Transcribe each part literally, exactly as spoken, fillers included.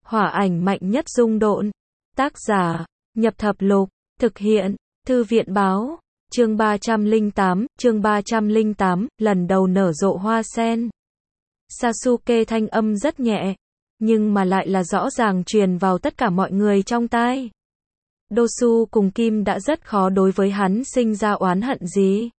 Hỏa ảnh mạnh nhất dung độn. Tác giả, Nhập Thập Lục, thực hiện, Thư viện Báo, chương ba trăm lẻ tám, chương ba trăm lẻ tám, lần đầu nở rộ hoa sen. Sasuke thanh âm rất nhẹ, nhưng mà lại là rõ ràng truyền vào tất cả mọi người trong tai. Dosu cùng Kim đã rất khó đối với hắn sinh ra oán hận gì.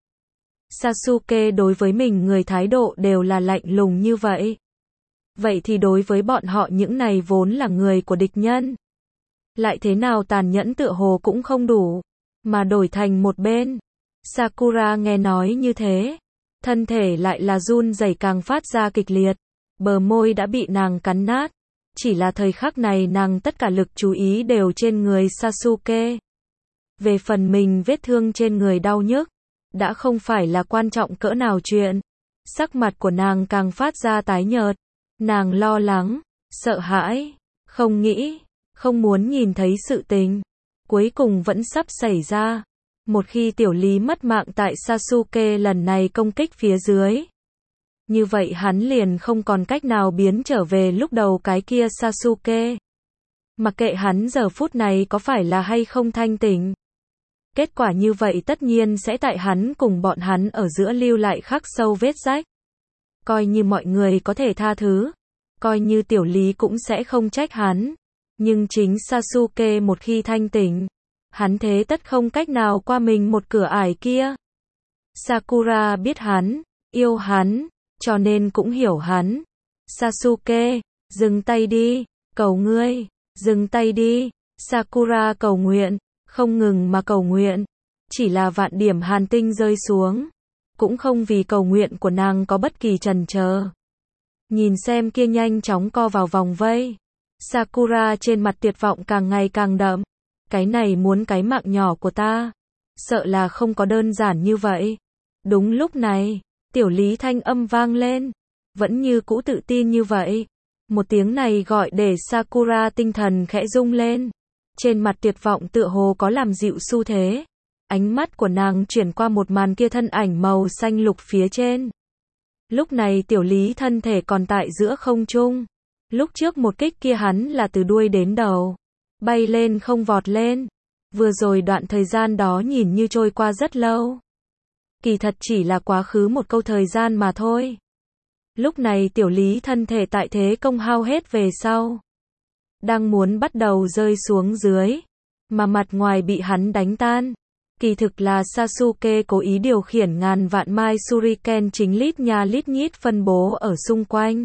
Sasuke đối với mình người thái độ đều là lạnh lùng như vậy. Vậy thì đối với bọn họ những này vốn là người của địch nhân, lại thế nào tàn nhẫn tựa hồ cũng không đủ, mà đổi thành một bên. Sakura nghe nói như thế, thân thể lại là run rẩy càng phát ra kịch liệt, bờ môi đã bị nàng cắn nát. Chỉ là thời khắc này nàng tất cả lực chú ý đều trên người Sasuke. Về phần mình vết thương trên người đau nhức, đã không phải là quan trọng cỡ nào chuyện. Sắc mặt của nàng càng phát ra tái nhợt. Nàng lo lắng, sợ hãi, không nghĩ, không muốn nhìn thấy sự tình. Cuối cùng vẫn sắp xảy ra. Một khi tiểu lý mất mạng tại Sasuke lần này công kích phía dưới, như vậy hắn liền không còn cách nào biến trở về lúc đầu cái kia Sasuke. Mặc kệ hắn giờ phút này có phải là hay không thanh tỉnh. Kết quả như vậy tất nhiên sẽ tại hắn cùng bọn hắn ở giữa lưu lại khắc sâu vết rách. Coi như mọi người có thể tha thứ, coi như tiểu lý cũng sẽ không trách hắn. Nhưng chính Sasuke một khi thanh tỉnh, hắn thế tất không cách nào qua mình một cửa ải kia. Sakura biết hắn, yêu hắn, cho nên cũng hiểu hắn. Sasuke, dừng tay đi, cầu ngươi, dừng tay đi. Sakura cầu nguyện, không ngừng mà cầu nguyện. Chỉ là vạn điểm hàn tinh rơi xuống, cũng không vì cầu nguyện của nàng có bất kỳ chần chờ. Nhìn xem kia nhanh chóng co vào vòng vây, Sakura trên mặt tuyệt vọng càng ngày càng đậm. Cái này muốn cái mạng nhỏ của ta, sợ là không có đơn giản như vậy. Đúng lúc này, tiểu lý thanh âm vang lên, vẫn như cũ tự tin như vậy. Một tiếng này gọi để Sakura tinh thần khẽ rung lên. Trên mặt tuyệt vọng tựa hồ có làm dịu xu thế. Ánh mắt của nàng chuyển qua một màn kia thân ảnh màu xanh lục phía trên. Lúc này tiểu lý thân thể còn tại giữa không trung. Lúc trước một kích kia hắn là từ đuôi đến đầu, bay lên không vọt lên. Vừa rồi đoạn thời gian đó nhìn như trôi qua rất lâu, kỳ thật chỉ là quá khứ một câu thời gian mà thôi. Lúc này tiểu lý thân thể tại thế công hao hết về sau, đang muốn bắt đầu rơi xuống dưới, mà mặt ngoài bị hắn đánh tan. Kỳ thực là Sasuke cố ý điều khiển ngàn vạn mai Shuriken chính lít nha lít nhít phân bố ở xung quanh.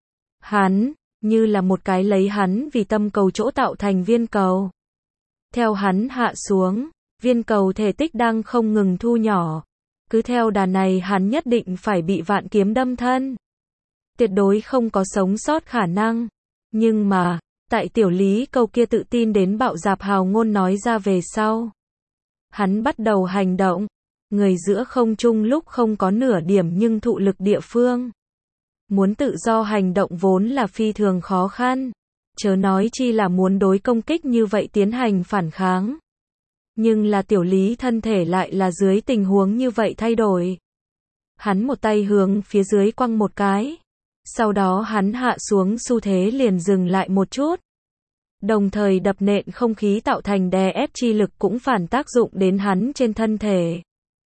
Hắn, như là một cái lấy hắn vì tâm cầu chỗ tạo thành viên cầu. Theo hắn hạ xuống, viên cầu thể tích đang không ngừng thu nhỏ. Cứ theo đà này hắn nhất định phải bị vạn kiếm đâm thân. Tuyệt đối không có sống sót khả năng. Nhưng mà, tại tiểu lý câu kia tự tin đến bạo dạp hào ngôn nói ra về sau, hắn bắt đầu hành động. Người giữa không trung lúc không có nửa điểm nhưng thụ lực địa phương. Muốn tự do hành động vốn là phi thường khó khăn. Chớ nói chi là muốn đối công kích như vậy tiến hành phản kháng. Nhưng là tiểu lý thân thể lại là dưới tình huống như vậy thay đổi. Hắn một tay hướng phía dưới quăng một cái. Sau đó hắn hạ xuống xu thế liền dừng lại một chút. Đồng thời đập nện không khí tạo thành đè ép chi lực cũng phản tác dụng đến hắn trên thân thể.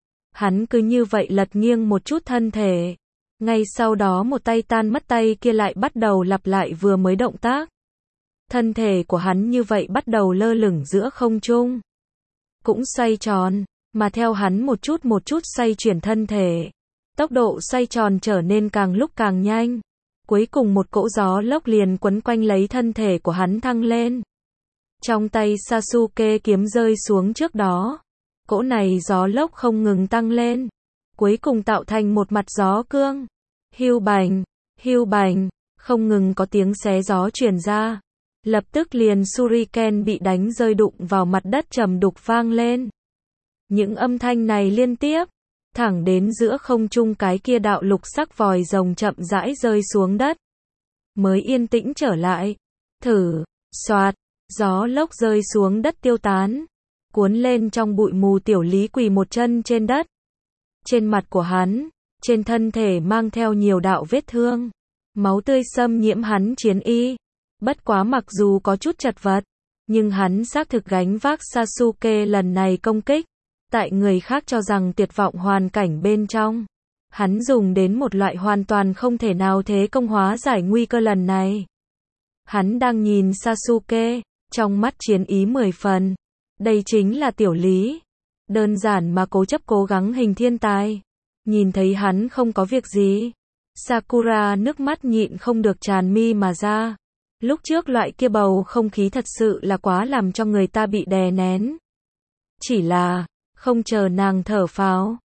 Hắn cứ như vậy lật nghiêng một chút thân thể. Ngay sau đó một tay tan mất tay kia lại bắt đầu lặp lại vừa mới động tác. Thân thể của hắn như vậy bắt đầu lơ lửng giữa không trung. Cũng xoay tròn, mà theo hắn một chút một chút xoay chuyển thân thể. Tốc độ xoay tròn trở nên càng lúc càng nhanh. Cuối cùng một cỗ gió lốc liền quấn quanh lấy thân thể của hắn thăng lên. Trong tay Sasuke kiếm rơi xuống trước đó. Cỗ này gió lốc không ngừng tăng lên. Cuối cùng tạo thành một mặt gió cương. Hiu bành, hiu bành, không ngừng có tiếng xé gió truyền ra. Lập tức liền Shuriken bị đánh rơi đụng vào mặt đất trầm đục vang lên. Những âm thanh này liên tiếp, thẳng đến giữa không trung cái kia đạo lục sắc vòi rồng chậm rãi rơi xuống đất. Mới yên tĩnh trở lại. Thử, xoạt, gió lốc rơi xuống đất tiêu tán. Cuốn lên trong bụi mù tiểu lý quỳ một chân trên đất. Trên mặt của hắn, trên thân thể mang theo nhiều đạo vết thương. Máu tươi xâm nhiễm hắn chiến y. Bất quá mặc dù có chút chật vật, nhưng hắn xác thực gánh vác Sasuke lần này công kích. Tại người khác cho rằng tuyệt vọng hoàn cảnh bên trong, hắn dùng đến một loại hoàn toàn không thể nào thế công hóa giải nguy cơ lần này. Hắn đang nhìn Sasuke, trong mắt chiến ý mười phần. Đây chính là tiểu lý. Đơn giản mà cố chấp cố gắng hình thiên tài. Nhìn thấy hắn không có việc gì, Sakura nước mắt nhịn không được tràn mi mà ra. Lúc trước loại kia bầu không khí thật sự là quá làm cho người ta bị đè nén. Chỉ là, không chờ nàng thở phào,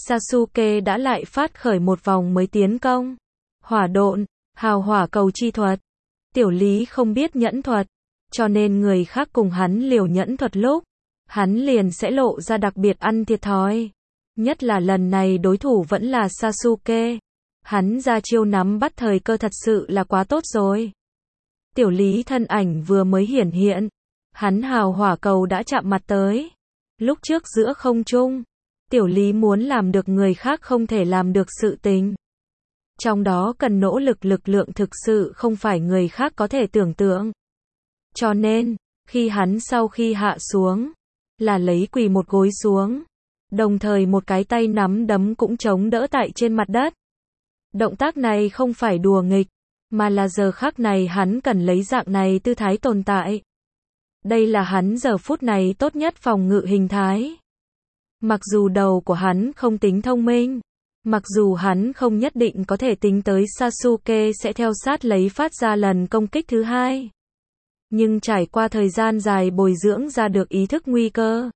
Sasuke đã lại phát khởi một vòng mới tiến công. Hỏa độn, hào hỏa cầu chi thuật. Tiểu lý không biết nhẫn thuật, cho nên người khác cùng hắn liều nhẫn thuật lúc, hắn liền sẽ lộ ra đặc biệt ăn thiệt thòi. Nhất là lần này đối thủ vẫn là Sasuke. Hắn ra chiêu nắm bắt thời cơ thật sự là quá tốt rồi. Tiểu lý thân ảnh vừa mới hiển hiện, hắn hào hỏa cầu đã chạm mặt tới. Lúc trước giữa không trung, tiểu lý muốn làm được người khác không thể làm được sự tình. Trong đó cần nỗ lực lực lượng thực sự không phải người khác có thể tưởng tượng. Cho nên, khi hắn sau khi hạ xuống, là lấy quỳ một gối xuống, đồng thời một cái tay nắm đấm cũng chống đỡ tại trên mặt đất. Động tác này không phải đùa nghịch, mà là giờ khắc này hắn cần lấy dạng này tư thái tồn tại. Đây là hắn giờ phút này tốt nhất phòng ngự hình thái. Mặc dù đầu của hắn không tính thông minh, mặc dù hắn không nhất định có thể tính tới Sasuke sẽ theo sát lấy phát ra lần công kích thứ hai. Nhưng trải qua thời gian dài bồi dưỡng ra được ý thức nguy cơ,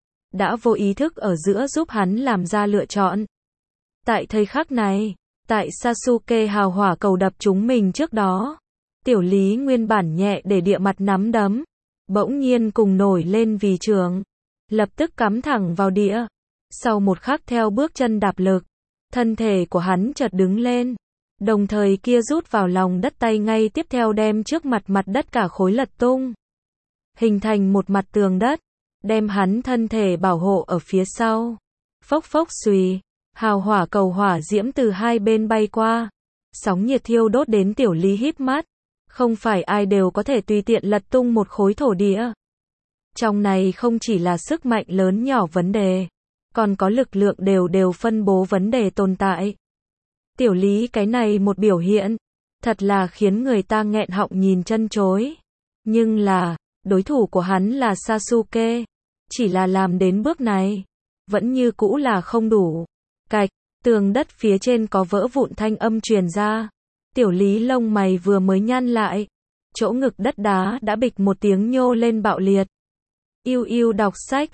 đã vô ý thức ở giữa giúp hắn làm ra lựa chọn. Tại thời khắc này, tại Sasuke hào hỏa cầu đập trúng mình trước đó, tiểu lý nguyên bản nhẹ để địa mặt nắm đấm, bỗng nhiên cùng nổi lên vì trường, lập tức cắm thẳng vào địa. Sau một khắc theo bước chân đạp lực, thân thể của hắn chợt đứng lên, đồng thời kia rút vào lòng đất tay ngay tiếp theo đem trước mặt mặt đất cả khối lật tung, hình thành một mặt tường đất, đem hắn thân thể bảo hộ ở phía sau. Phốc phốc xùy, hào hỏa cầu hỏa diễm từ hai bên bay qua, sóng nhiệt thiêu đốt đến tiểu lý híp mắt. Không phải ai đều có thể tùy tiện lật tung một khối thổ địa. Trong này không chỉ là sức mạnh lớn nhỏ vấn đề, còn có lực lượng đều đều phân bố vấn đề tồn tại. Tiểu lý cái này một biểu hiện, thật là khiến người ta nghẹn họng nhìn chân chối. Nhưng là, đối thủ của hắn là Sasuke, chỉ là làm đến bước này, vẫn như cũ là không đủ. Cạch, tường đất phía trên có vỡ vụn thanh âm truyền ra. Tiểu lý lông mày vừa mới nhăn lại, chỗ ngực đất đá đã bịch một tiếng nhô lên bạo liệt. Yêu yêu đọc sách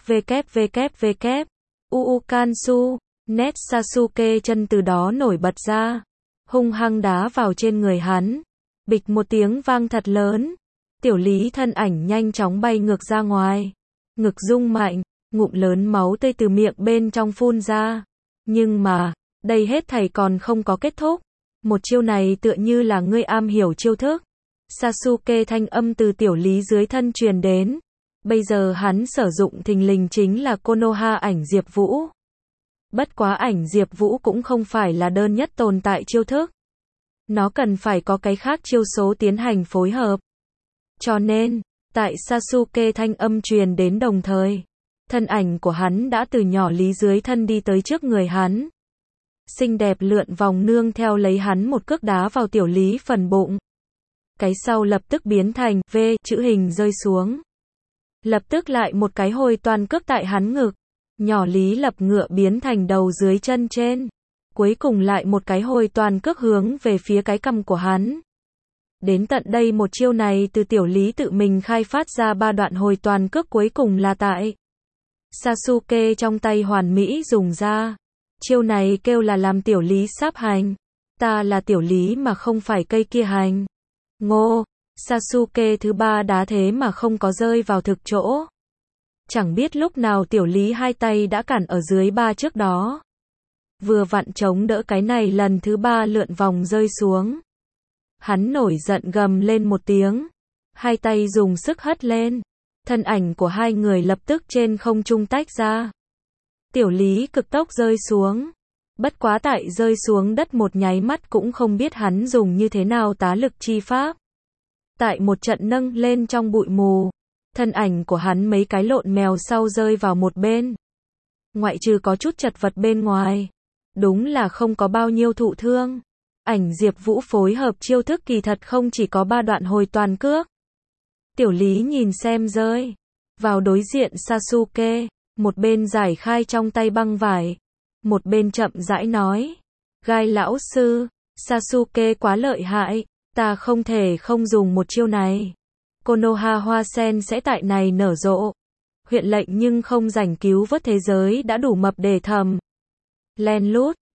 www. Uu Kansu, nét Sasuke chân từ đó nổi bật ra, hung hăng đá vào trên người hắn. Bịch một tiếng vang thật lớn, tiểu lý thân ảnh nhanh chóng bay ngược ra ngoài. Ngực rung mạnh, ngụm lớn máu tươi từ miệng bên trong phun ra. Nhưng mà, đây hết thảy còn không có kết thúc. Một chiêu này tựa như là ngươi am hiểu chiêu thức. Sasuke thanh âm từ tiểu lý dưới thân truyền đến. Bây giờ hắn sử dụng thình lình chính là Konoha ảnh Diệp Vũ. Bất quá ảnh Diệp Vũ cũng không phải là đơn nhất tồn tại chiêu thức. Nó cần phải có cái khác chiêu số tiến hành phối hợp. Cho nên, tại Sasuke thanh âm truyền đến đồng thời, thân ảnh của hắn đã từ nhỏ lý dưới thân đi tới trước người hắn. Xinh đẹp lượn vòng nương theo lấy hắn một cước đá vào tiểu lý phần bụng. Cái sau lập tức biến thành V chữ hình rơi xuống. Lập tức lại một cái hồi toàn cước tại hắn ngực. Nhỏ lý lập ngựa biến thành đầu dưới chân trên. Cuối cùng lại một cái hồi toàn cước hướng về phía cái cằm của hắn. Đến tận đây một chiêu này từ tiểu lý tự mình khai phát ra ba đoạn hồi toàn cước cuối cùng là tại Sasuke trong tay hoàn mỹ dùng ra. Chiêu này kêu là làm tiểu lý sáp hành. Ta là tiểu lý mà không phải cây kia hành. Ngô, Sasuke thứ ba đá thế mà không có rơi vào thực chỗ. Chẳng biết lúc nào tiểu lý hai tay đã cản ở dưới ba trước đó. Vừa vặn chống đỡ cái này lần thứ ba lượn vòng rơi xuống. Hắn nổi giận gầm lên một tiếng. Hai tay dùng sức hất lên. Thân ảnh của hai người lập tức trên không trung tách ra. Tiểu lý cực tốc rơi xuống. Bất quá tại rơi xuống đất một nháy mắt cũng không biết hắn dùng như thế nào tá lực chi pháp. Tại một trận nâng lên trong bụi mù, thân ảnh của hắn mấy cái lộn mèo sau rơi vào một bên. Ngoại trừ có chút chật vật bên ngoài, đúng là không có bao nhiêu thụ thương. Ảnh Diệp Vũ phối hợp chiêu thức kỳ thật không chỉ có ba đoạn hồi toàn cước. Tiểu Lý nhìn xem rơi vào đối diện Sasuke, một bên giải khai trong tay băng vải, một bên chậm rãi nói, Gai lão sư, Sasuke quá lợi hại, ta không thể không dùng một chiêu này. Konoha hoa sen sẽ tại này nở rộ. Huyện lệnh nhưng không rảnh cứu vớt thế giới đã đủ mập để thầm. Len lút,